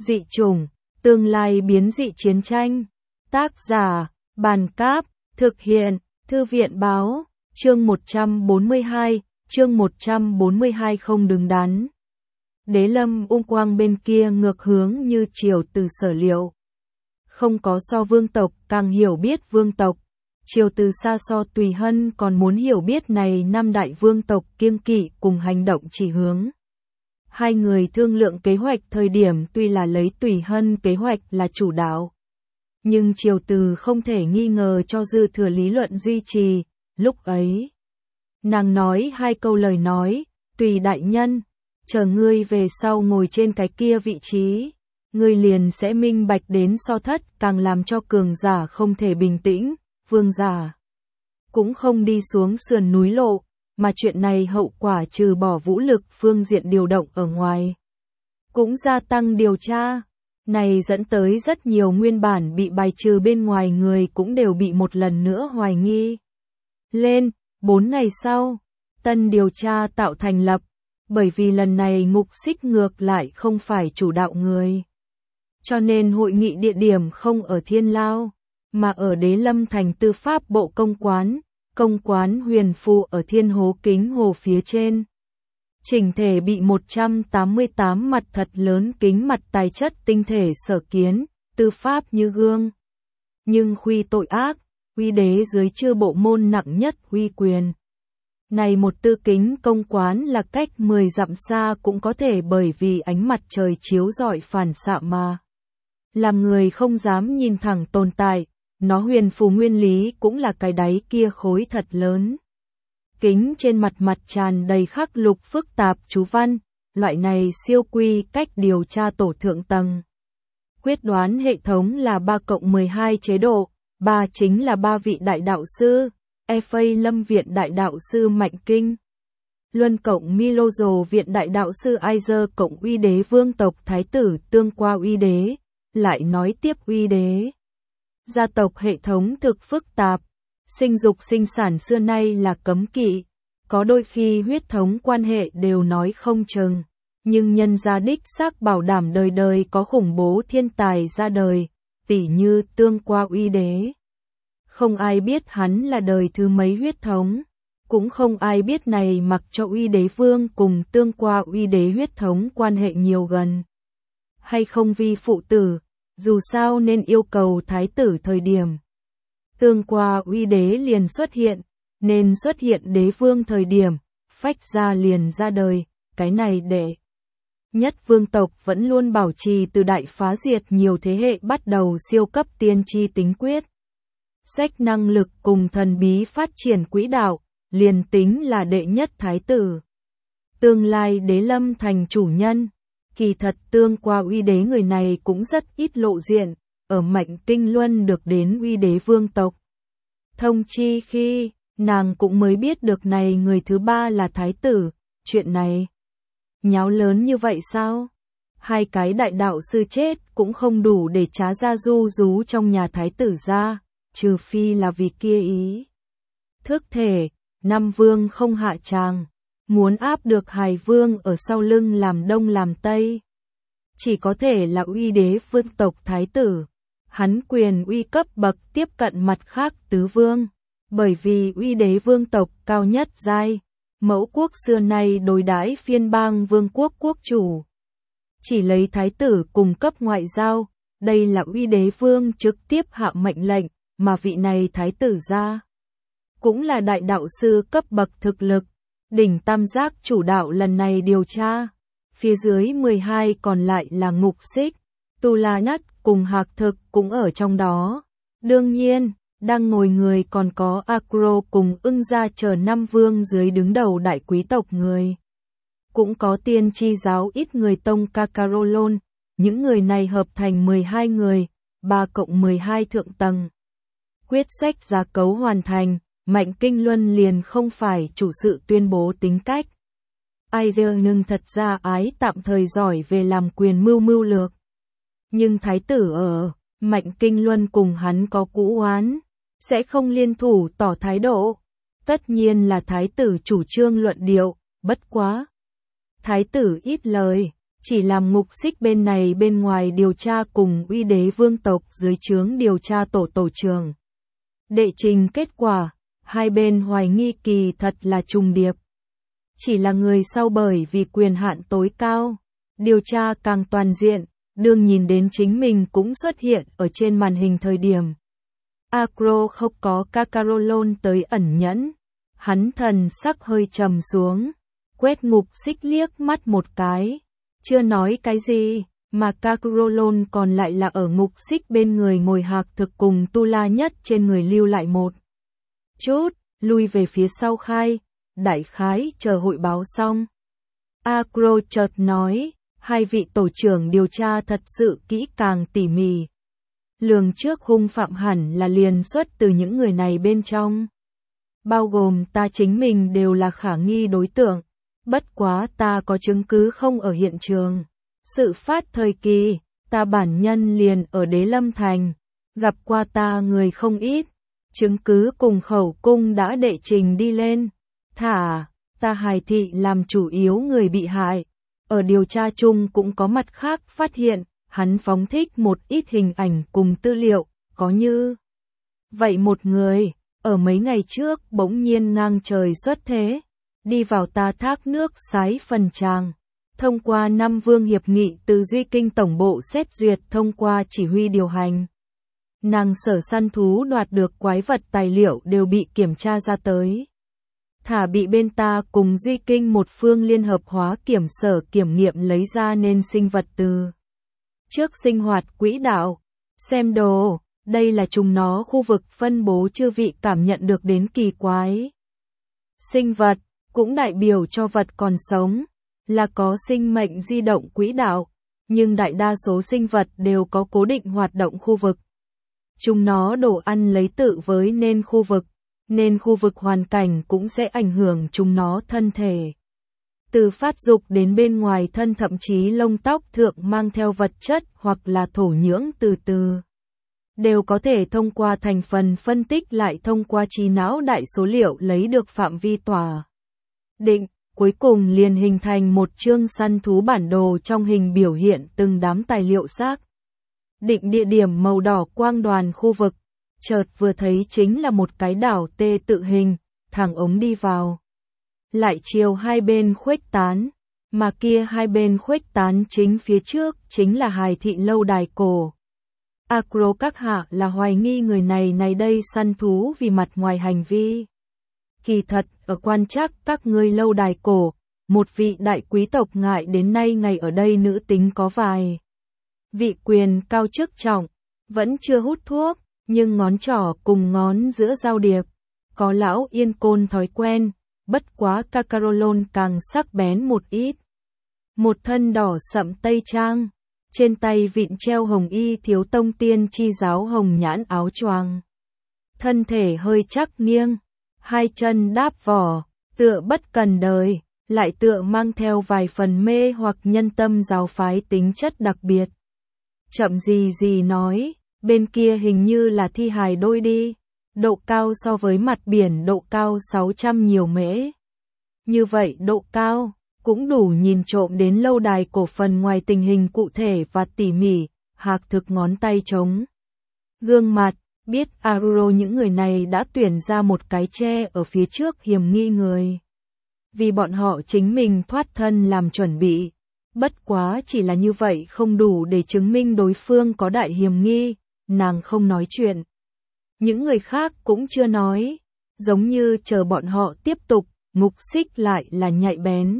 Dị chủng, tương lai biến dị chiến tranh. Tác giả, Bàn Cáp, thực hiện, Thư viện Báo, chương 142, chương 142 không đứng đắn. Đế Lâm Ung Quang bên kia ngược hướng như Triều Từ sở liệu. Không có so vương tộc càng hiểu biết vương tộc. Triều Từ xa so Tùy Hân còn muốn hiểu biết này năm đại vương tộc kiêng kỵ cùng hành động chỉ hướng. Hai người thương lượng kế hoạch thời điểm tuy là lấy Tùy Hân kế hoạch là chủ đạo. Nhưng Triều Từ không thể nghi ngờ cho dư thừa lý luận duy trì, lúc ấy. Nàng nói hai câu lời nói, Tùy đại nhân, chờ ngươi về sau ngồi trên cái kia vị trí, ngươi liền sẽ minh bạch đến so thất càng làm cho cường giả không thể bình tĩnh, vương giả. Cũng không đi xuống sườn núi lộ, mà chuyện này hậu quả trừ bỏ vũ lực phương diện điều động ở ngoài. Cũng gia tăng điều tra. Này dẫn tới rất nhiều nguyên bản bị bài trừ bên ngoài người cũng đều bị một lần nữa hoài nghi. Lên, 4 ngày sau, tân điều tra tạo thành lập, bởi vì lần này Ngục Xích ngược lại không phải chủ đạo người. Cho nên hội nghị địa điểm không ở Thiên Lao, mà ở Đế Lâm thành tư pháp bộ công quán Huyền Phù ở Thiên Hố Kính Hồ phía trên. Chỉnh thể bị 188 mặt thật lớn kính mặt tài chất tinh thể sở kiến, tư pháp như gương. Nhưng khuy tội ác, uy đế dưới chư bộ môn nặng nhất uy quyền. Này một tư kính công quán là cách 10 dặm xa cũng có thể bởi vì ánh mặt trời chiếu rọi phản xạ mà. Làm người không dám nhìn thẳng tồn tại, nó huyền phù nguyên lý cũng là cái đáy kia khối thật lớn. Kính trên mặt tràn đầy khắc lục phức tạp chú văn, loại này siêu quy cách điều tra tổ thượng tầng. Quyết đoán hệ thống là 3+12 chế độ, 3 chính là 3 vị đại đạo sư, FA Lâm Viện Đại Đạo Sư Mạnh Kinh. Luân cộng Milozo Viện Đại Đạo Sư Aizer cộng uy đế vương tộc Thái tử tương qua uy đế, lại nói tiếp uy đế. Gia tộc hệ thống thực phức tạp. Sinh dục sinh sản xưa nay là cấm kỵ, có đôi khi huyết thống quan hệ đều nói không chừng, nhưng nhân gia đích xác bảo đảm đời đời có khủng bố thiên tài ra đời, tỉ như tương qua uy đế. Không ai biết hắn là đời thứ mấy huyết thống, cũng không ai biết này mặc cho uy đế vương cùng tương qua uy đế huyết thống quan hệ nhiều gần. Hay không vi phụ tử, dù sao nên yêu cầu thái tử thời điểm. Tương qua uy đế liền xuất hiện, nên xuất hiện đế vương thời điểm, phách ra liền ra đời, cái này để nhất vương tộc vẫn luôn bảo trì từ đại phá diệt nhiều thế hệ bắt đầu siêu cấp tiên tri tính quyết. Sách năng lực cùng thần bí phát triển quỹ đạo, liền tính là đệ nhất thái tử. Tương lai Đế Lâm thành chủ nhân, kỳ thật tương qua uy đế người này cũng rất ít lộ diện, ở Mạnh Kinh Luân được đến uy đế vương tộc. Thông chi khi, nàng cũng mới biết được này người thứ ba là thái tử, chuyện này. Nháo lớn như vậy sao? Hai cái đại đạo sư chết cũng không đủ để trá ra du rú trong nhà thái tử ra, trừ phi là vì kia ý. Thức thể, năm vương không hạ tràng, muốn áp được Hài Vương ở sau lưng làm đông làm tây. Chỉ có thể là uy đế vương tộc thái tử. Hắn quyền uy cấp bậc tiếp cận mặt khác tứ vương, bởi vì uy đế vương tộc cao nhất giai, mẫu quốc xưa nay đối đãi phiên bang vương quốc quốc chủ. Chỉ lấy thái tử cùng cấp ngoại giao, đây là uy đế vương trực tiếp hạ mệnh lệnh, mà vị này thái tử ra. Cũng là đại đạo sư cấp bậc thực lực, đỉnh tam giác chủ đạo lần này điều tra. Phía dưới 12 còn lại là Ngục Xích, Tu La Nhất cùng Hạc Thực cũng ở trong đó. Đương nhiên, đang ngồi người còn có Acro cùng Ưng Gia chờ 5 vương dưới đứng đầu đại quý tộc người. Cũng có tiên tri giáo ít người tông Kakarolon, những người này hợp thành 12 người, 3+12 thượng tầng. Quyết sách gia cấu hoàn thành, Mạnh Kinh Luân liền không phải chủ sự tuyên bố tính cách. Aizer nhưng thật ra ái tạm thời giỏi về làm quyền mưu lược. Nhưng thái tử ở, Mạnh Kinh Luân cùng hắn có cũ oán, sẽ không liên thủ tỏ thái độ. Tất nhiên là thái tử chủ trương luận điệu, bất quá. Thái tử ít lời, chỉ làm ngục xích bên này bên ngoài điều tra cùng uy đế vương tộc dưới trướng điều tra tổ trưởng. Đệ trình kết quả, hai bên hoài nghi kỳ thật là trùng điệp. Chỉ là người sau bởi vì quyền hạn tối cao, điều tra càng toàn diện, đương nhìn đến chính mình cũng xuất hiện ở trên màn hình thời điểm. Acro không có Kakarolon tới ẩn nhẫn, hắn thần sắc hơi trầm xuống, quét ngục xích liếc mắt một cái, chưa nói cái gì, mà Kakarolon còn lại là ở ngục xích bên người ngồi hạc thực cùng Tu La Nhất trên người lưu lại một chút, lui về phía sau khai, đại khái chờ hội báo xong. Acro chợt nói, hai vị tổ trưởng điều tra thật sự kỹ càng tỉ mỉ. Lường trước hung phạm hẳn là liền xuất từ những người này bên trong. Bao gồm ta chính mình đều là khả nghi đối tượng, bất quá ta có chứng cứ không ở hiện trường. Sự phát thời kỳ, ta bản nhân liền ở Đế Lâm Thành, gặp qua ta người không ít, chứng cứ cùng khẩu cung đã đệ trình đi lên. Thả, ta hài thị làm chủ yếu người bị hại. Ở điều tra chung cũng có mặt khác phát hiện, hắn phóng thích một ít hình ảnh cùng tư liệu, có như vậy một người, ở mấy ngày trước bỗng nhiên ngang trời xuất thế, đi vào ta thác nước sái phần tràng. Thông qua 5 vương hiệp nghị từ Duy Kinh Tổng bộ xét duyệt thông qua chỉ huy điều hành. Nàng sở săn thú đoạt được quái vật tài liệu đều bị kiểm tra ra tới. Thả bị bên ta cùng Duy Kinh một phương liên hợp hóa kiểm sở kiểm nghiệm lấy ra nên sinh vật từ trước sinh hoạt quỹ đạo. Xem đồ, đây là chúng nó khu vực phân bố chư vị cảm nhận được đến kỳ quái. Sinh vật, cũng đại biểu cho vật còn sống, là có sinh mệnh di động quỹ đạo, nhưng đại đa số sinh vật đều có cố định hoạt động khu vực. Chúng nó đồ ăn lấy tự với nên khu vực hoàn cảnh cũng sẽ ảnh hưởng chúng nó thân thể. Từ phát dục đến bên ngoài thân thậm chí lông tóc thượng mang theo vật chất hoặc là thổ nhưỡng từ từ. Đều có thể thông qua thành phần phân tích lại thông qua trí não đại số liệu lấy được phạm vi tỏa định, cuối cùng liền hình thành một chương săn thú bản đồ trong hình biểu hiện từng đám tài liệu xác. Định địa điểm màu đỏ quang đoàn khu vực, chợt vừa thấy chính là một cái đảo tê tự hình, thẳng ống đi vào. Lại chiều hai bên khuếch tán, mà kia hai bên khuếch tán chính phía trước chính là hài thị lâu đài cổ. Acro các hạ là hoài nghi người này đây săn thú vì mặt ngoài hành vi. Kỳ thật, ở quan trắc các ngươi lâu đài cổ, một vị đại quý tộc ngại đến nay ngày ở đây nữ tính có vài vị quyền cao chức trọng, vẫn chưa hút thuốc, nhưng ngón trỏ cùng ngón giữa giao điệp, có lão yên côn thói quen, bất quá Kakarolon càng sắc bén một ít. Một thân đỏ sậm tây trang, trên tay vịn treo hồng y thiếu tông tiên chi giáo hồng nhãn áo choàng. Thân thể hơi chắc nghiêng, hai chân đáp vỏ, tựa bất cần đời, lại tựa mang theo vài phần mê hoặc nhân tâm giáo phái tính chất đặc biệt. Chậm gì nói, bên kia hình như là thi hài đôi đi, độ cao so với mặt biển độ cao 600 nhiều mễ. Như vậy độ cao, cũng đủ nhìn trộm đến lâu đài cổ phần ngoài tình hình cụ thể và tỉ mỉ, hạc thực ngón tay trống. Gương mặt, biết Aruro những người này đã tuyển ra một cái tre ở phía trước hiểm nghi người. Vì bọn họ chính mình thoát thân làm chuẩn bị. Bất quá chỉ là như vậy không đủ để chứng minh đối phương có đại hiểm nghi, nàng không nói chuyện. Những người khác cũng chưa nói, giống như chờ bọn họ tiếp tục, ngục xích lại là nhạy bén.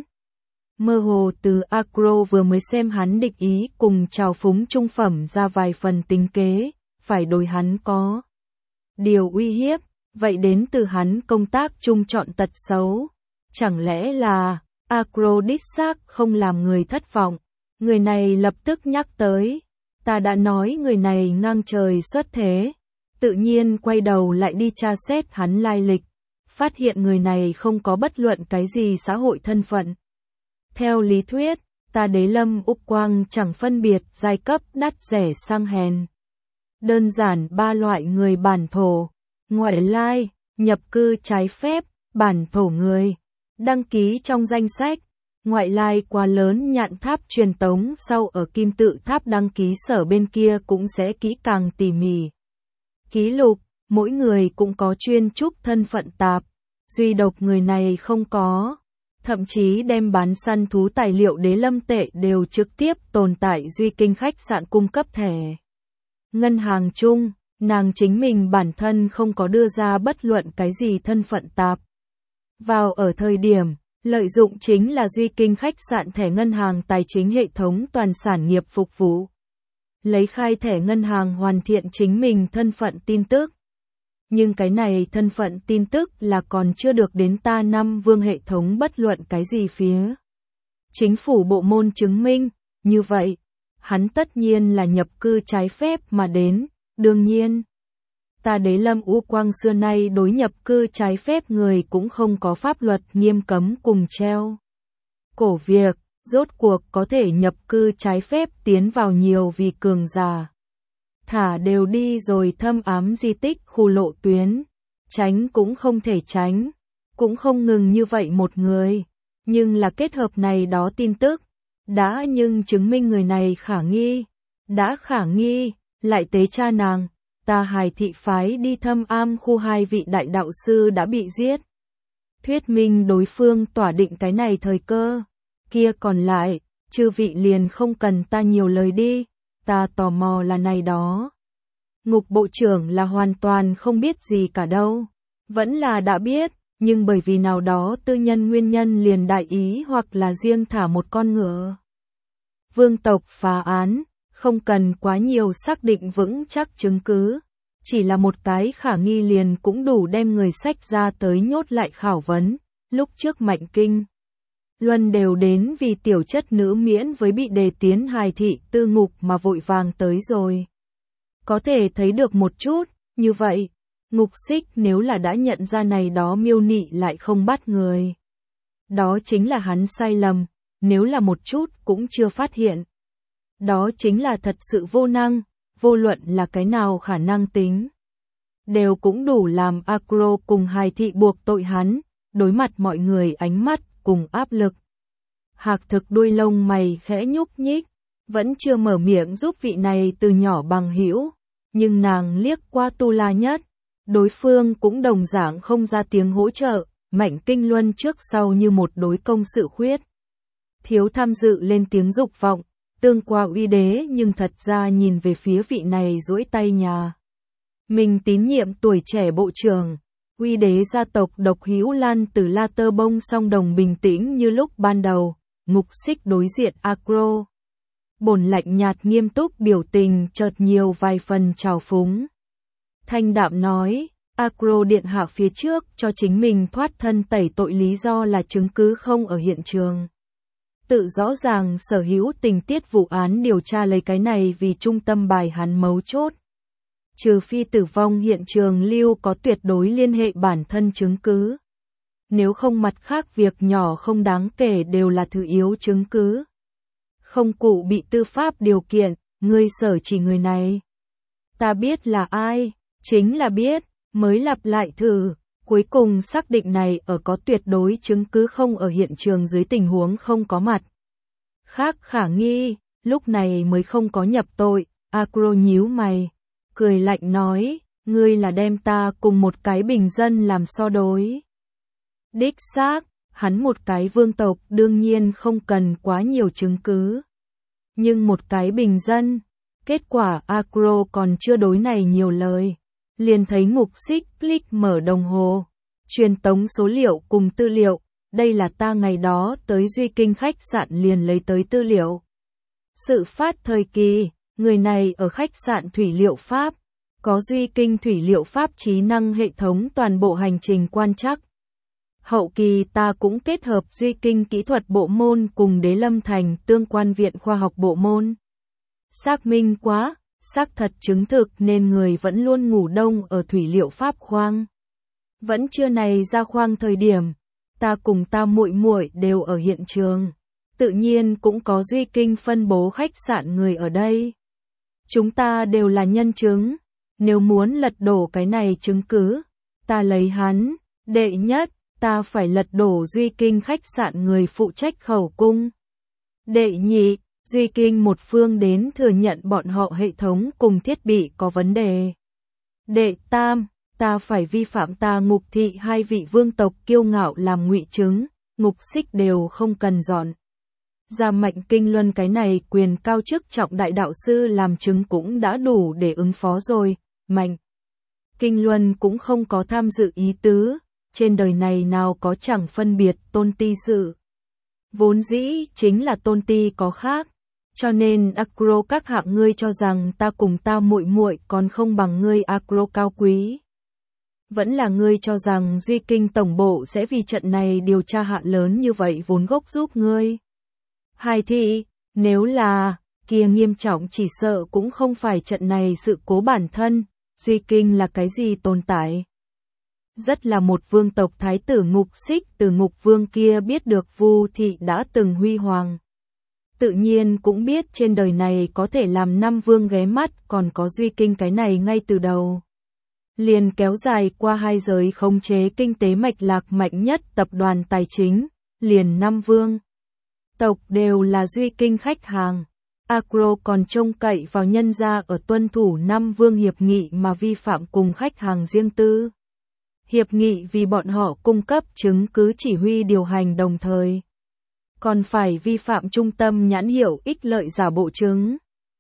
Mơ hồ từ Acro vừa mới xem hắn địch ý cùng trào phúng trung phẩm ra vài phần tính kế, phải đối hắn có điều uy hiếp, vậy đến từ hắn công tác chung chọn tật xấu. Chẳng lẽ là Acro đích xác không làm người thất vọng, người này lập tức nhắc tới, ta đã nói người này ngang trời xuất thế, tự nhiên quay đầu lại đi tra xét hắn lai lịch, phát hiện người này không có bất luận cái gì xã hội thân phận. Theo lý thuyết, ta Đế Lâm Úc Quang chẳng phân biệt giai cấp đắt rẻ sang hèn. Đơn giản ba loại người bản thổ, ngoại lai, nhập cư trái phép, bản thổ người, đăng ký trong danh sách, Ngoại lai quá lớn, nhạn tháp truyền tống sau ở kim tự tháp đăng ký sở bên kia cũng sẽ kỹ càng tỉ mỉ. Ký lục, mỗi người cũng có chuyên trúc thân phận tạp, duy độc người này không có. Thậm chí đem bán săn thú tài liệu đế lâm tệ đều trực tiếp tồn tại duy kinh khách sạn cung cấp thẻ ngân hàng chung, nàng chính mình bản thân không có đưa ra bất luận cái gì thân phận tạp. Vào ở thời điểm, lợi dụng chính là duy kinh khách sạn thẻ ngân hàng tài chính hệ thống toàn sản nghiệp phục vụ. Lấy khai thẻ ngân hàng hoàn thiện chính mình thân phận tin tức. Nhưng cái này thân phận tin tức là còn chưa được đến ta năm vương hệ thống bất luận cái gì phía chính phủ bộ môn chứng minh, như vậy, hắn tất nhiên là nhập cư trái phép mà đến, đương nhiên. Ta Đế Lâm U Quang xưa nay đối nhập cư trái phép người cũng không có pháp luật nghiêm cấm cùng treo cổ việc, rốt cuộc có thể nhập cư trái phép tiến vào nhiều vì cường giả. Thả đều đi rồi thâm ám di tích khu lộ tuyến, tránh cũng không thể tránh, cũng không ngừng như vậy một người, nhưng là kết hợp này đó tin tức, đã nhưng chứng minh người này khả nghi, đã khả nghi, lại tế cha nàng, ta Hài thị phái đi thâm am khu 2 vị đại đạo sư đã bị giết. Thuyết minh đối phương tỏa định cái này thời cơ, kia còn lại, chư vị liền không cần ta nhiều lời đi. Ta tò mò là này đó. Ngục bộ trưởng là hoàn toàn không biết gì cả đâu. Vẫn là đã biết, nhưng bởi vì nào đó tư nhân nguyên nhân liền đại ý hoặc là riêng thả một con ngựa. Vương tộc phá án, không cần quá nhiều xác định vững chắc chứng cứ. Chỉ là một cái khả nghi liền cũng đủ đem người sách ra tới nhốt lại khảo vấn. Lúc trước Mạnh Kinh Luân đều đến vì tiểu chất nữ miễn với bị đề tiến Hài thị tư ngục mà vội vàng tới rồi. Có thể thấy được một chút, như vậy, Ngục Xích nếu là đã nhận ra này đó miêu nị lại không bắt người. Đó chính là hắn sai lầm, nếu là một chút cũng chưa phát hiện. Đó chính là thật sự vô năng, vô luận là cái nào khả năng tính. Đều cũng đủ làm Acro cùng Hài thị buộc tội hắn, đối mặt mọi người ánh mắt cùng áp lực. Hạc Thực đuôi lông mày khẽ nhúc nhích, vẫn chưa mở miệng giúp vị này từ nhỏ bằng hữu, nhưng nàng liếc qua Tu La Nhất, đối phương cũng đồng dạng không ra tiếng hỗ trợ, Mạnh Kinh Luân trước sau như một đối công sự khuyết. Thiếu tham dự lên tiếng dục vọng, tương qua uy đế nhưng thật ra nhìn về phía vị này duỗi tay nhà. Mình tín nhiệm tuổi trẻ bộ trưởng. Uy đế gia tộc độc hữu Lan từ La Tơ Bông song đồng bình tĩnh như lúc ban đầu, Ngục Xích đối diện Acro. Bổn lạnh nhạt nghiêm túc biểu tình chợt nhiều vài phần trào phúng. Thanh đạm nói, Acro điện hạ phía trước cho chính mình thoát thân tẩy tội lý do là chứng cứ không ở hiện trường. Tự rõ ràng sở hữu tình tiết vụ án điều tra lấy cái này vì trung tâm bài hắn mấu chốt. Trừ phi tử vong hiện trường lưu có tuyệt đối liên hệ bản thân chứng cứ. Nếu không mặt khác việc nhỏ không đáng kể đều là thứ yếu chứng cứ. Không cụ bị tư pháp điều kiện, ngươi sở chỉ người này. Ta biết là ai, chính là biết, mới lặp lại thử, cuối cùng xác định này ở có tuyệt đối chứng cứ không ở hiện trường dưới tình huống không có mặt. Khác khả nghi, lúc này mới không có nhập tội, Acro nhíu mày. Cười lạnh nói, ngươi là đem ta cùng một cái bình dân làm so đối. Đích xác, hắn một cái vương tộc đương nhiên không cần quá nhiều chứng cứ. Nhưng một cái bình dân, kết quả Acro còn chưa đối này nhiều lời. Liền thấy Ngục Xích click mở đồng hồ, truyền tống số liệu cùng tư liệu, đây là ta ngày đó tới Duy Kinh khách sạn liền lấy tới tư liệu. Sự phát thời kỳ. Người này ở khách sạn Thủy Liệu Pháp, có Duy Kinh Thủy Liệu Pháp trí năng hệ thống toàn bộ hành trình quan trắc. Hậu kỳ ta cũng kết hợp Duy Kinh kỹ thuật bộ môn cùng Đế Lâm Thành tương quan viện khoa học bộ môn. Xác minh quá, xác thật chứng thực nên người vẫn luôn ngủ đông ở Thủy Liệu Pháp khoang. Vẫn trưa này ra khoang thời điểm, ta cùng ta muội muội đều ở hiện trường. Tự nhiên cũng có Duy Kinh phân bố khách sạn người ở đây. Chúng ta đều là nhân chứng, nếu muốn lật đổ cái này chứng cứ, ta lấy hắn, đệ nhất, ta phải lật đổ Duy Kinh khách sạn người phụ trách khẩu cung. Đệ nhị, Duy Kinh một phương đến thừa nhận bọn họ hệ thống cùng thiết bị có vấn đề. Đệ tam, ta phải vi phạm ta Ngục thị hai vị vương tộc kiêu ngạo làm ngụy chứng, Ngục Xích đều không cần dọn. Ra Mạnh Kinh Luân cái này quyền cao chức trọng đại đạo sư làm chứng cũng đã đủ để ứng phó rồi, Mạnh Kinh Luân cũng không có tham dự ý tứ, trên đời này nào có chẳng phân biệt tôn ti sự. Vốn dĩ chính là tôn ti có khác, cho nên Acro các hạng ngươi cho rằng ta cùng ta muội muội còn không bằng ngươi Acro cao quý. Vẫn là ngươi cho rằng Duy Kinh tổng bộ sẽ vì trận này điều tra hạ lớn như vậy vốn gốc giúp ngươi. Hai thị, nếu là, kia nghiêm trọng chỉ sợ cũng không phải trận này sự cố bản thân, Duy Kinh là cái gì tồn tại. Rất là một vương tộc thái tử Ngục Xích từ Ngục Vương kia biết được Vu thị đã từng huy hoàng. Tự nhiên cũng biết trên đời này có thể làm năm vương ghé mắt còn có Duy Kinh cái này ngay từ đầu. Liền kéo dài qua hai giới khống chế kinh tế mạch lạc mạnh nhất tập đoàn tài chính, liền năm vương tộc đều là Duy Kinh khách hàng. Acro còn trông cậy vào nhân gia ở tuân thủ năm vương hiệp nghị mà vi phạm cùng khách hàng riêng tư. Hiệp nghị vì bọn họ cung cấp chứng cứ chỉ huy điều hành đồng thời. Còn phải vi phạm trung tâm nhãn hiệu ích lợi giả bộ chứng.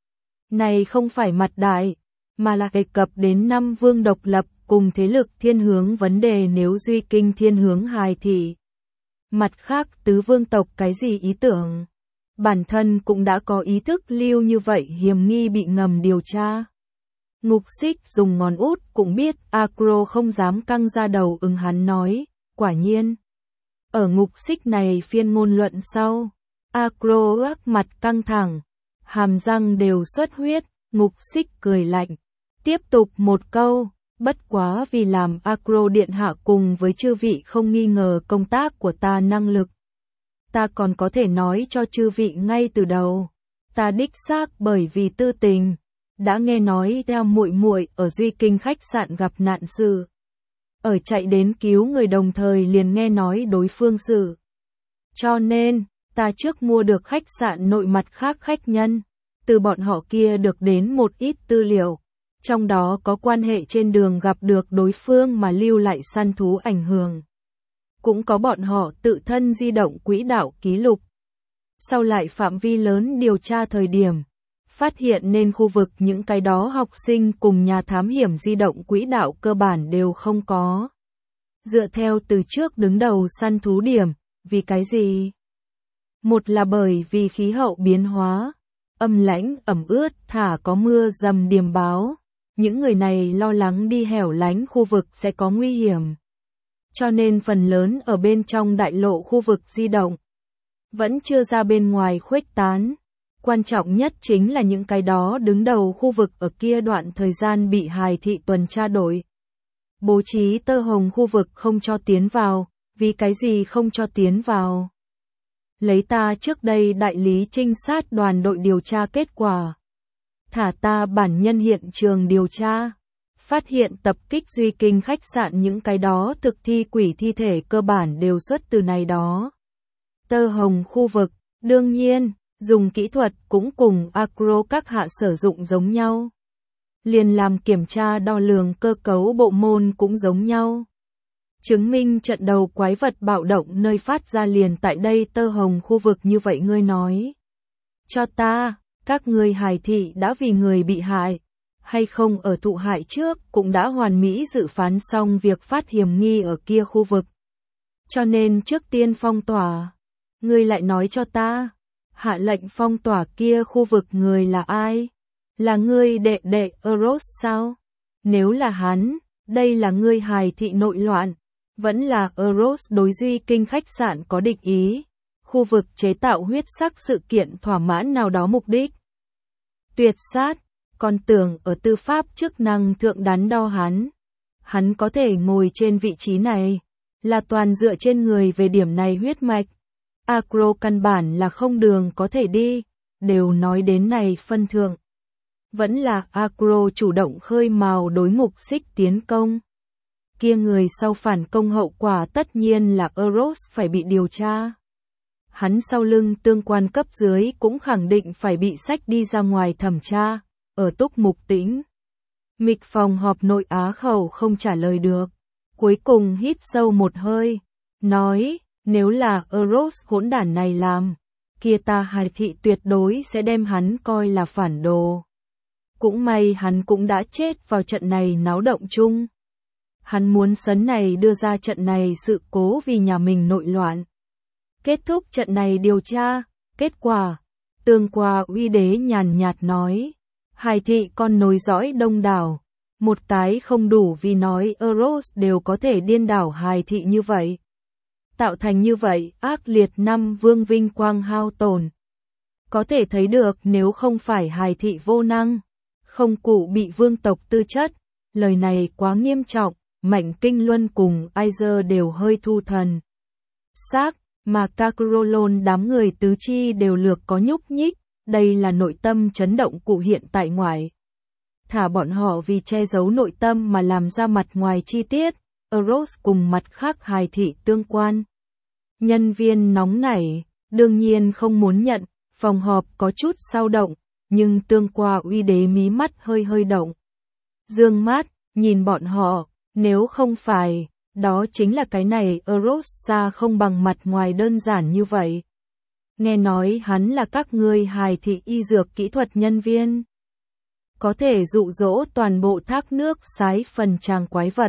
Này không phải mặt đại, mà là đề cập đến năm vương độc lập cùng thế lực thiên hướng vấn đề nếu Duy Kinh thiên hướng hài thị. Mặt khác tứ vương tộc cái gì ý tưởng? Bản thân cũng đã có ý thức lưu như vậy hiềm nghi bị ngầm điều tra. Ngục Xích dùng ngón út cũng biết Acro không dám căng ra đầu ứng hắn nói, quả nhiên. Ở Ngục Xích này phiên ngôn luận sau, Acro ác mặt căng thẳng, hàm răng đều xuất huyết, Ngục Xích cười lạnh. Tiếp tục một câu, bất quá vì làm Acro điện hạ cùng với chư vị không nghi ngờ công tác của ta năng lực. Ta còn có thể nói cho chư vị ngay từ đầu, ta đích xác bởi vì tư tình, đã nghe nói theo muội muội ở Duy Kinh khách sạn gặp nạn sự. Ở chạy đến cứu người đồng thời liền nghe nói đối phương sự. Cho nên, ta trước mua được khách sạn nội mặt khác khách nhân, từ bọn họ kia được đến một ít tư liệu. Trong đó có quan hệ trên đường gặp được đối phương mà lưu lại săn thú ảnh hưởng. Cũng có bọn họ tự thân di động quỹ đạo ký lục. Sau lại phạm vi lớn điều tra thời điểm, phát hiện nên khu vực những cái đó học sinh cùng nhà thám hiểm di động quỹ đạo cơ bản đều không có. Dựa theo từ trước đứng đầu săn thú điểm, vì cái gì? Một là bởi vì khí hậu biến hóa, âm lãnh, ẩm ướt, thả có mưa dầm điềm báo. Những người này lo lắng đi hẻo lánh khu vực sẽ có nguy hiểm. Cho nên phần lớn ở bên trong đại lộ khu vực di động. Vẫn chưa ra bên ngoài khuếch tán. Quan trọng nhất chính là những cái đó đứng đầu khu vực ở kia đoạn thời gian bị hài thị tuần tra đội. Bố trí tơ hồng khu vực không cho tiến vào, vì cái gì không cho tiến vào. Lấy ta trước đây đại lý trinh sát đoàn đội điều tra kết quả. Thả ta bản nhân hiện trường điều tra. Phát hiện tập kích Duy Kinh khách sạn những cái đó thực thi quỷ thi thể cơ bản đều xuất từ này đó. Tơ hồng khu vực, đương nhiên, dùng kỹ thuật cũng cùng Acro các hạ sử dụng giống nhau. Liền làm kiểm tra đo lường cơ cấu bộ môn cũng giống nhau. Chứng minh trận đầu quái vật bạo động nơi phát ra liền tại đây tơ hồng khu vực như vậy ngươi nói. Cho ta, các ngươi hài thị đã vì người bị hại, hay không ở thụ hại trước cũng đã hoàn mỹ dự phán xong việc phát hiểm nghi ở kia khu vực. Cho nên trước tiên phong tỏa, ngươi lại nói cho ta, hạ lệnh phong tỏa kia khu vực người là ai? Là ngươi đệ đệ Eros sao? Nếu là hắn, đây là ngươi hài thị nội loạn, vẫn là Eros đối Duy Kinh khách sạn có địch ý, khu vực chế tạo huyết sắc sự kiện thỏa mãn nào đó mục đích. Tuyệt sát, còn tưởng ở tư pháp chức năng thượng đắn đo hắn có thể ngồi trên vị trí này, là toàn dựa trên người về điểm này huyết mạch. Acro căn bản là không đường có thể đi, đều nói đến này phân thượng. Vẫn là Acro chủ động khơi mào đối Ngục Xích tiến công. kia người sau phản công hậu quả tất nhiên là Eros phải bị điều tra. Hắn sau lưng tương quan cấp dưới cũng khẳng định phải bị xách đi ra ngoài thẩm tra, ở Túc Mục Tĩnh. Mịch phòng họp nội á khẩu không trả lời được, cuối cùng hít sâu một hơi, nói, nếu là Eros hỗn đản này làm, kia ta Hải Thị tuyệt đối sẽ đem hắn coi là phản đồ. Cũng may hắn cũng đã chết vào trận này náo động chung. Hắn muốn sấn này đưa ra trận này sự cố vì nhà mình nội loạn. Kết thúc trận này điều tra, kết quả, Tương Qua Uy Đế nhàn nhạt nói, Hải Thị con nối dõi đông đảo, một cái không đủ vì nói Eros đều có thể điên đảo Hải Thị như vậy. Tạo thành như vậy, ác liệt năm vương vinh quang hao tổn. Có thể thấy được nếu không phải Hải Thị vô năng, không cụ bị vương tộc tư chất, lời này quá nghiêm trọng, Mạnh Kinh Luân cùng Aizer đều hơi thu thần. Xác, mà Kakarolon đám người tứ chi đều lược có nhúc nhích, đây là nội tâm chấn động cụ hiện tại ngoại. Thả bọn họ vì che giấu nội tâm mà làm ra mặt ngoài chi tiết, Eros cùng mặt khác Hải Thị tương quan. Nhân viên nóng nảy, đương nhiên không muốn nhận, phòng họp có chút sao động, nhưng Tương Qua Uy Đế mí mắt hơi hơi động. Dương mắt, nhìn bọn họ, nếu không phải, đó chính là cái này Eros xa không bằng mặt ngoài đơn giản như vậy. Nghe nói hắn là các ngươi Hải Thị y dược kỹ thuật nhân viên. Có thể dụ dỗ toàn bộ thác nước sái phần tràng quái vật.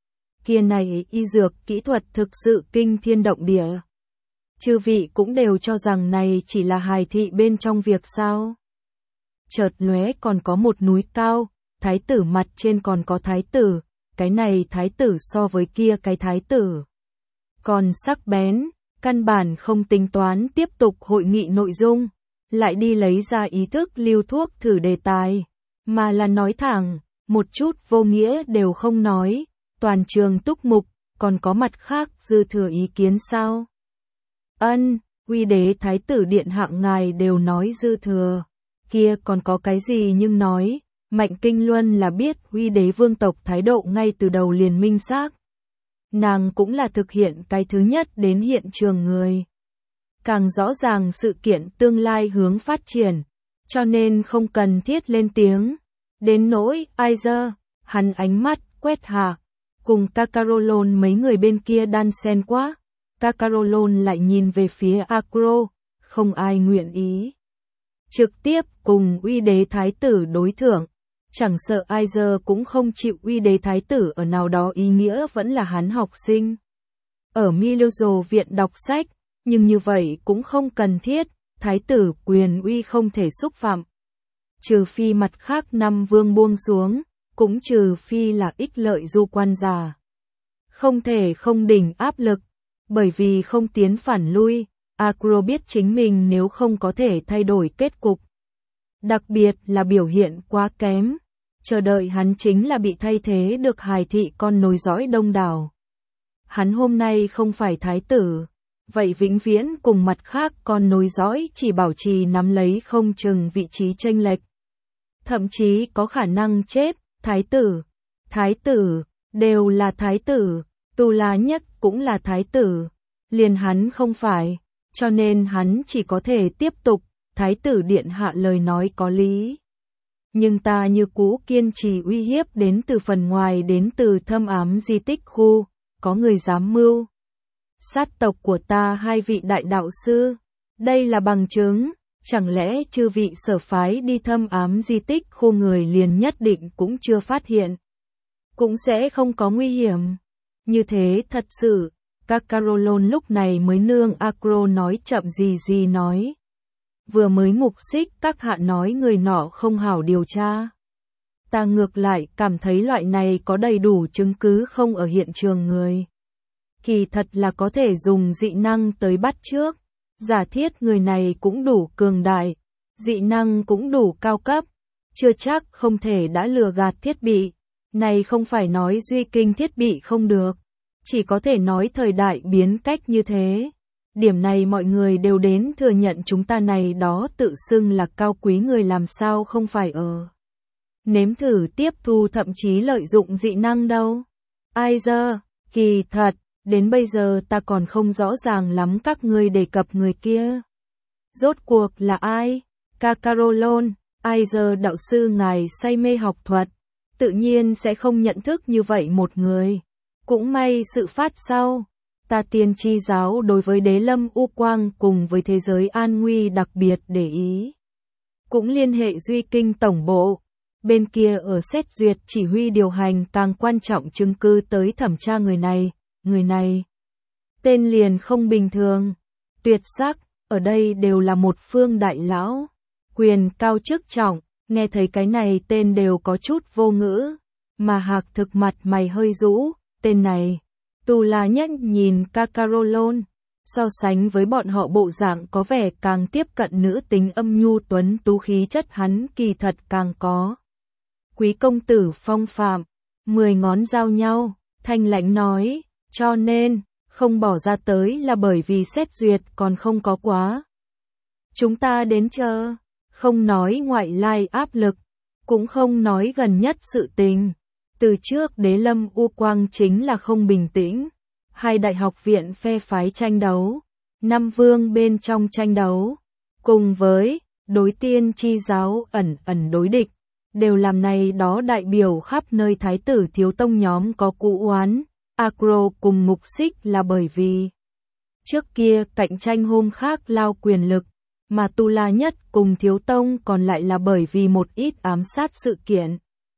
Kia này y dược kỹ thuật thực sự kinh thiên động địa. Chư vị cũng đều cho rằng này chỉ là Hải Thị bên trong việc sao. Chợt lóe còn có một núi cao, thái tử mặt trên còn có thái tử, cái này thái tử so với kia cái thái tử. Còn sắc bén, căn bản không tính toán tiếp tục hội nghị nội dung, lại đi lấy ra ý thức lưu thuốc thử đề tài, mà là nói thẳng, một chút vô nghĩa đều không nói, toàn trường túc mục, còn có mặt khác dư thừa ý kiến sao? Ân, Uy Đế thái tử điện hạ ngài đều nói dư thừa, kia còn có cái gì nhưng nói, Mạnh Kinh Luân là biết Uy Đế vương tộc thái độ ngay từ đầu liền minh xác. Nàng cũng là thực hiện cái thứ nhất đến hiện trường người. Càng rõ ràng sự kiện tương lai hướng phát triển, cho nên không cần thiết lên tiếng. Đến nỗi Aizer, hắn ánh mắt quét hạ, cùng Kakarolon mấy người bên kia đan xen quá. Kakarolon lại nhìn về phía Acro, không ai nguyện ý. Trực tiếp cùng Uy Đế thái tử đối thưởng, chẳng sợ Aizer cũng không chịu Uy Đế thái tử ở nào đó ý nghĩa vẫn là hắn học sinh. Ở Milozo viện đọc sách, nhưng như vậy cũng không cần thiết, thái tử quyền uy không thể xúc phạm. Trừ phi mặt khác năm vương buông xuống, cũng trừ phi là ích lợi du quan giả. Không thể không đỉnh áp lực, bởi vì không tiến phản lui, Acro biết chính mình nếu không có thể thay đổi kết cục. Đặc biệt là biểu hiện quá kém, chờ đợi hắn chính là bị thay thế được Hải Thị con nối dõi đông đảo. Hắn hôm nay không phải thái tử, vậy vĩnh viễn cùng mặt khác con nối dõi chỉ bảo trì nắm lấy không chừng vị trí chênh lệch. Thậm chí có khả năng chết, thái tử, đều là thái tử, Tu La Nhất cũng là thái tử, liền hắn không phải, cho nên hắn chỉ có thể tiếp tục, thái tử điện hạ lời nói có lý. Nhưng ta như cũ kiên trì uy hiếp đến từ phần ngoài đến từ thâm ám di tích khu, có người dám mưu sát tộc của ta hai vị đại đạo sư, đây là bằng chứng, chẳng lẽ chư vị sở phái đi thâm ám di tích khu người liền nhất định cũng chưa phát hiện, cũng sẽ không có nguy hiểm. Như thế thật sự, Kakarolon lúc này mới nương Acro nói chậm gì nói. Vừa mới mục xích các hạ nói người nọ không hảo điều tra. Ta ngược lại cảm thấy loại này có đầy đủ chứng cứ không ở hiện trường người. Kỳ thật là có thể dùng dị năng tới bắt trước. Giả thiết người này cũng đủ cường đại, dị năng cũng đủ cao cấp, chưa chắc không thể đã lừa gạt thiết bị. Này không phải nói duy kinh thiết bị không được, chỉ có thể nói thời đại biến cách như thế. Điểm này mọi người đều đến thừa nhận chúng ta này đó tự xưng là cao quý người làm sao không phải nếm thử tiếp thu thậm chí lợi dụng dị năng đâu. Ai dơ, kỳ thật, đến bây giờ ta còn không rõ ràng lắm các ngươi đề cập người kia. Rốt cuộc là ai? Kakarolon, ai dơ đạo sư ngài say mê học thuật, tự nhiên sẽ không nhận thức như vậy một người. Cũng may sự phát sau, ta tiên tri giáo đối với đế lâm U Quang cùng với thế giới an nguy đặc biệt để ý. Cũng liên hệ Duy Kinh Tổng Bộ, bên kia ở xét duyệt chỉ huy điều hành càng quan trọng chứng cứ tới thẩm tra người này. Tên liền không bình thường, tuyệt sắc, ở đây đều là một phương đại lão, quyền cao chức trọng, nghe thấy cái này tên đều có chút vô ngữ, mà Hạc Thực mặt mày hơi rũ, tên này. Tu La Nhất nhìn Kakarolon, so sánh với bọn họ bộ dạng có vẻ càng tiếp cận nữ tính âm nhu tuấn tú khí chất hắn kỳ thật càng có. Quý công tử phong phạm, 10 ngón giao nhau, thanh lãnh nói, cho nên, không bỏ ra tới là bởi vì xét duyệt còn không có quá. Chúng ta đến chờ, không nói ngoại lai áp lực, cũng không nói gần nhất sự tình. Từ trước đế lâm U Quang chính là không bình tĩnh, hai đại học viện phe phái tranh đấu, năm vương bên trong tranh đấu, cùng với đối tiên tri giáo ẩn đối địch, đều làm này đó đại biểu khắp nơi thái tử thiếu tông nhóm có cũ oán, Agro cùng Mục Xích là bởi vì trước kia cạnh tranh hôm khác lao quyền lực, mà Tu La Nhất cùng thiếu tông còn lại là bởi vì một ít ám sát sự kiện.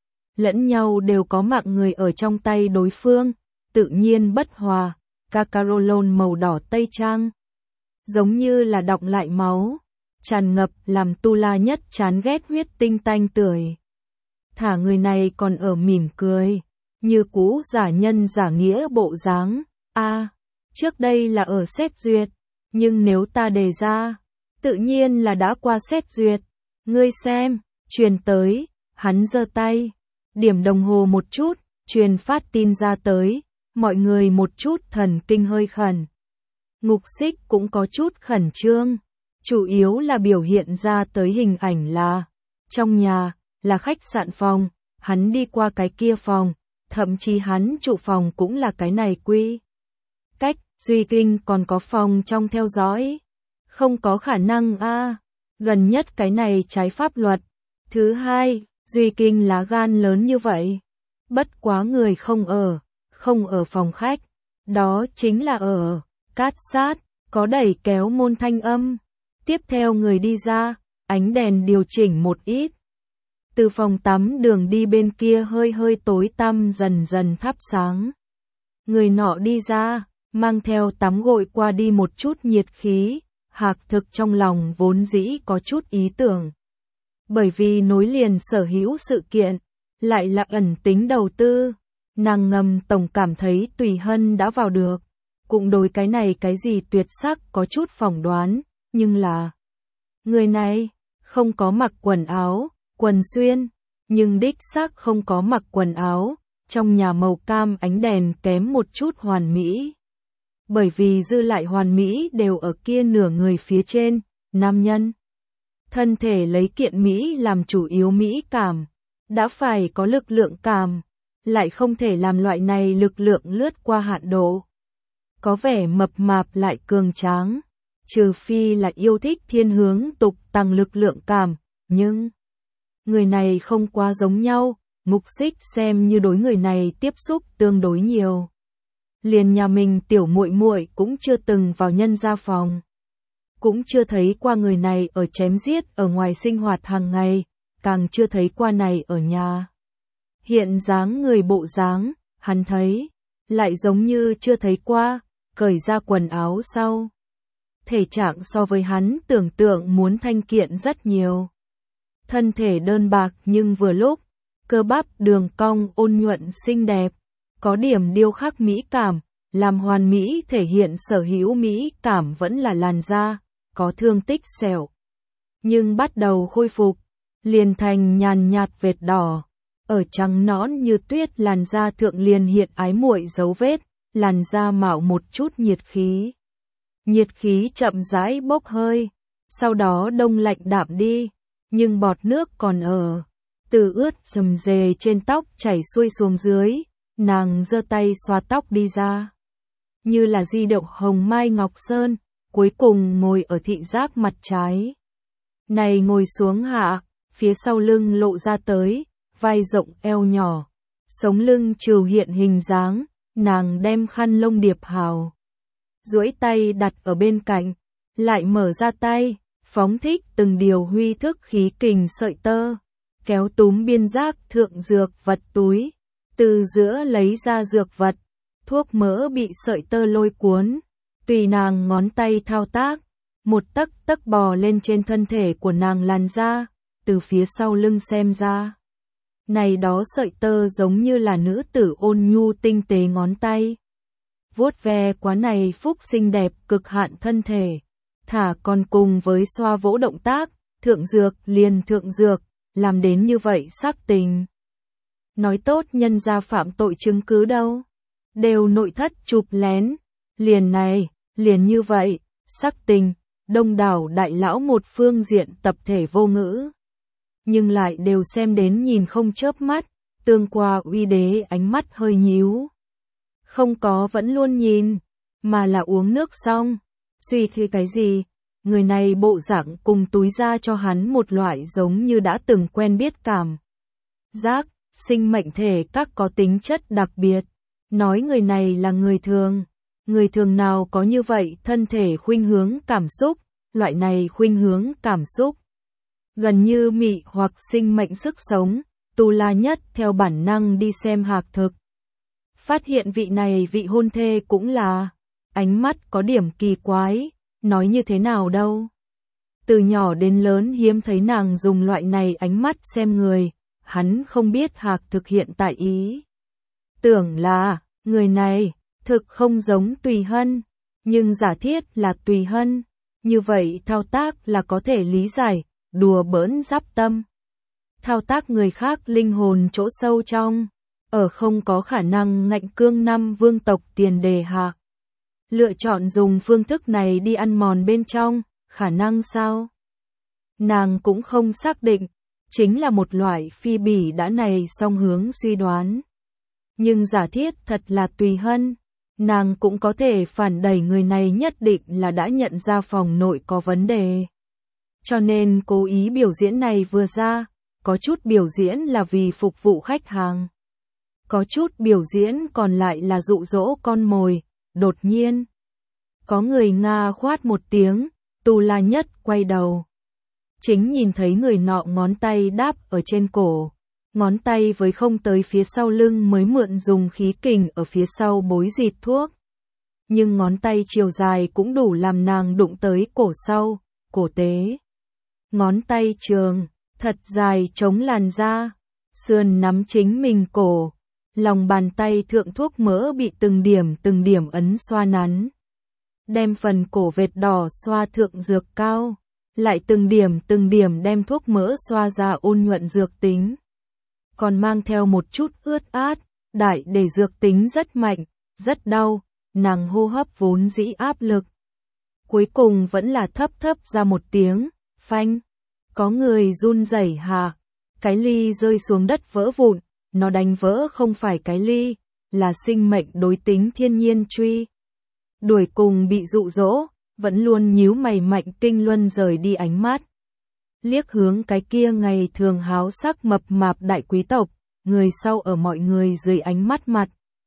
Lẫn nhau đều có mạng người ở trong tay đối phương, tự nhiên bất hòa, Kakarolon màu đỏ tây trang. Giống như là đọng lại máu, tràn ngập làm Tu La Nhất chán ghét huyết tinh tanh tưởi. Thả người này còn ở mỉm cười, như cũ giả nhân giả nghĩa bộ dáng. Trước đây là ở xét duyệt, nhưng nếu ta đề ra, tự nhiên là đã qua xét duyệt. Ngươi xem, truyền tới, hắn giơ tay. Điểm đồng hồ một chút, truyền phát tin ra tới, mọi người một chút thần kinh hơi khẩn. Ngục Xích cũng có chút khẩn trương, chủ yếu là biểu hiện ra tới hình ảnh là, trong nhà, là khách sạn phòng, hắn đi qua cái kia phòng, thậm chí hắn trụ phòng cũng là cái này quy. Cách, Duy Kinh còn có phòng trong theo dõi. Không có khả năng gần nhất cái này trái pháp luật. Thứ hai, Duy Kinh lá gan lớn như vậy. Bất quá người không ở phòng khách. Đó chính là ở, cát sát, có đẩy kéo môn thanh âm. Tiếp theo người đi ra, ánh đèn điều chỉnh một ít. Từ phòng tắm đường đi bên kia hơi tối tăm dần dần thắp sáng. Người nọ đi ra, mang theo tắm gội qua đi một chút nhiệt khí. Hạc Thực trong lòng vốn dĩ có chút ý tưởng. Bởi vì nối liền sở hữu sự kiện, lại là ẩn tính đầu tư, nàng ngầm tổng cảm thấy Tùy Hân đã vào được, cũng đối cái này cái gì tuyệt sắc có chút phỏng đoán, nhưng là người này không có mặc quần áo, quần xuyên, nhưng đích xác không có mặc quần áo, trong nhà màu cam ánh đèn kém một chút hoàn mỹ. Bởi vì dư lại hoàn mỹ đều ở kia nửa người phía trên, nam nhân. Thân thể lấy kiện mỹ làm chủ yếu mỹ cảm, đã phải có lực lượng cảm, lại không thể làm loại này lực lượng lướt qua hạn độ. Có vẻ mập mạp lại cường tráng, trừ phi là yêu thích thiên hướng tục tăng lực lượng cảm, nhưng người này không quá giống nhau, Ngục Xích xem như đối người này tiếp xúc tương đối nhiều. Liền nhà mình tiểu muội muội cũng chưa từng vào nhân gia phòng. Cũng chưa thấy qua người này ở chém giết ở ngoài sinh hoạt hàng ngày, càng chưa thấy qua này ở nhà. Hiện dáng người bộ dáng, hắn thấy, lại giống như chưa thấy qua, cởi ra quần áo sau. Thể trạng so với hắn tưởng tượng muốn thanh kiện rất nhiều. Thân thể đơn bạc nhưng vừa lúc, cơ bắp đường cong ôn nhuận xinh đẹp, có điểm điêu khắc mỹ cảm, làm hoàn mỹ thể hiện sở hữu mỹ cảm vẫn là làn da, có thương tích sẹo. Nhưng bắt đầu khôi phục, liền thành nhàn nhạt vệt đỏ, ở trắng nõn như tuyết làn da thượng liền hiện ái muội dấu vết, làn da mạo một chút nhiệt khí. Nhiệt khí chậm rãi bốc hơi, sau đó đông lạnh đạm đi, nhưng bọt nước còn ở, từ ướt rầm rề trên tóc chảy xuôi xuống dưới, nàng giơ tay xoa tóc đi ra. Như là di động hồng mai ngọc sơn, cuối cùng ngồi ở thị giác mặt trái. Này ngồi xuống hạ, phía sau lưng lộ ra tới, vai rộng eo nhỏ, sống lưng trừu hiện hình dáng, nàng đem khăn lông điệp hào. Duỗi tay đặt ở bên cạnh, lại mở ra tay, phóng thích từng điều huy thức khí kình sợi tơ, kéo túm biên giác thượng dược vật túi, từ giữa lấy ra dược vật, thuốc mỡ bị sợi tơ lôi cuốn, tùy nàng ngón tay thao tác, một tấc tấc bò lên trên thân thể của nàng làn da, từ phía sau lưng xem ra. Này đó sợi tơ giống như là nữ tử ôn nhu tinh tế ngón tay. Vuốt ve quá này phúc xinh đẹp cực hạn thân thể, thả còn cùng với xoa vỗ động tác, thượng dược liền thượng dược, làm đến như vậy sắc tình. Nói tốt nhân ra phạm tội chứng cứ đâu, đều nội thất chụp lén, liền này, liền như vậy, sắc tình, đông đảo đại lão một phương diện tập thể vô ngữ. Nhưng lại đều xem đến nhìn không chớp mắt, tương qua uy đế ánh mắt hơi nhíu. Không có vẫn luôn nhìn, mà là uống nước xong, suy thì cái gì, người này bộ dạng cùng túi ra cho hắn một loại giống như đã từng quen biết cảm giác, sinh mệnh thể các có tính chất đặc biệt, nói người này là người thường nào có như vậy thân thể khuynh hướng cảm xúc, loại này khuynh hướng cảm xúc. Gần như mị hoặc sinh mệnh sức sống, Tu La Nhất theo bản năng đi xem hạc thực. Phát hiện vị này vị hôn thê cũng là, ánh mắt có điểm kỳ quái, nói như thế nào đâu. Từ nhỏ đến lớn hiếm thấy nàng dùng loại này ánh mắt xem người, hắn không biết hạc thực hiện tại ý. Tưởng là, người này, thực không giống Tùy Hân, nhưng giả thiết là Tùy Hân, như vậy thao tác là có thể lý giải, đùa bỡn giáp tâm. Thao tác người khác linh hồn chỗ sâu trong, ở không có khả năng ngạnh cương năm vương tộc tiền đề hạ. Lựa chọn dùng phương thức này đi ăn mòn bên trong, khả năng sao? Nàng cũng không xác định, chính là một loại phi bỉ đã này song hướng suy đoán. Nhưng giả thiết thật là Tùy Hân, nàng cũng có thể phản đẩy người này nhất định là đã nhận ra phòng nội có vấn đề. Cho nên cố ý biểu diễn này vừa ra, có chút biểu diễn là vì phục vụ khách hàng. Có chút biểu diễn còn lại là dụ dỗ con mồi, đột nhiên. Có người Nga khoát một tiếng, Tu La Nhất quay đầu. Chính nhìn thấy người nọ ngón tay đáp ở trên cổ. Ngón tay với không tới phía sau lưng mới mượn dùng khí kình ở phía sau bối dịt thuốc. Nhưng ngón tay chiều dài cũng đủ làm nàng đụng tới cổ sau, cổ tế. Ngón tay trường, thật dài chống làn da, sườn nắm chính mình cổ. Lòng bàn tay thượng thuốc mỡ bị từng điểm ấn xoa nắn. Đem phần cổ vệt đỏ xoa thượng dược cao, lại từng điểm đem thuốc mỡ xoa ra ôn nhuận dược tính. Còn mang theo một chút ướt át, đại để dược tính rất mạnh, rất đau, nàng hô hấp vốn dĩ áp lực. Cuối cùng vẫn là thấp ra một tiếng, phanh. Có người run rẩy hạ, cái ly rơi xuống đất vỡ vụn, nó đánh vỡ không phải cái ly, là sinh mệnh đối tính thiên nhiên truy. Đuổi cùng bị dụ dỗ, vẫn luôn nhíu mày Mạnh Kinh Luân rời đi ánh mắt. Liếc hướng cái kia ngày thường háo sắc mập mạp đại quý tộc, người sau ở mọi người dưới ánh mắt mặt.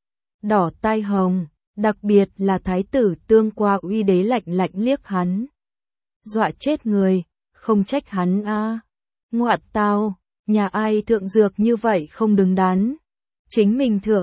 Đỏ tai hồng, đặc biệt là thái tử tương qua uy đế lạnh liếc hắn. Dọa chết người, không trách hắn a. Ngoạn tao, nhà ai thượng dược như vậy không đứng đắn. Chính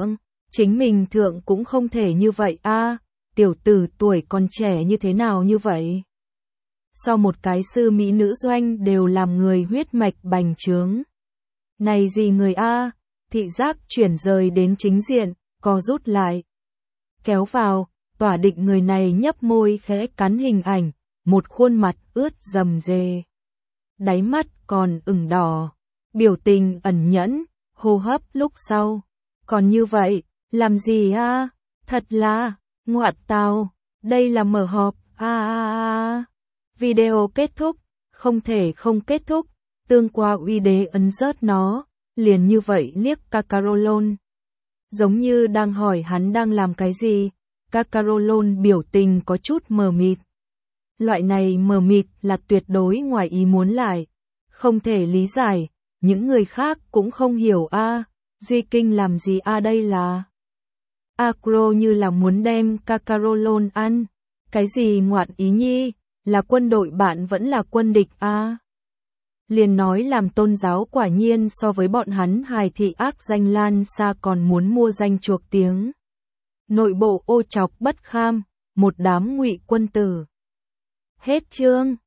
mình thượng cũng không thể như vậy a. Tiểu tử tuổi còn trẻ như thế nào như vậy? Sau một cái sư mỹ nữ doanh đều làm người huyết mạch bành trướng. Này gì người a? Thị giác chuyển rời đến chính diện, co rút lại. Kéo vào, tỏa định người này nhấp môi khẽ cắn hình ảnh, một khuôn mặt ướt rầm rề. Đáy mắt còn ửng đỏ, biểu tình ẩn nhẫn, hô hấp lúc sau. Còn như vậy, làm gì a? Thật là, ngoạn tao, đây là mở họp, Video kết thúc, không thể không kết thúc, tương qua uy đế ấn rớt nó, liền như vậy liếc Cacarolon. giống như đang hỏi hắn đang làm cái gì. Kakarolon biểu tình có chút mờ mịt. Loại này mờ mịt là tuyệt đối ngoài ý muốn lại, không thể lý giải, những người khác cũng không hiểu a. Duy Kinh làm gì a đây là? Acro như là muốn đem Kakarolon ăn. Cái gì ngoạn ý nhi, là quân đội bạn vẫn là quân địch a. Liền nói làm tôn giáo quả nhiên so với bọn hắn hài thị ác danh lan xa còn muốn mua danh chuộc tiếng. Nội bộ ô chọc bất kham, một đám ngụy quân tử. Hết chương.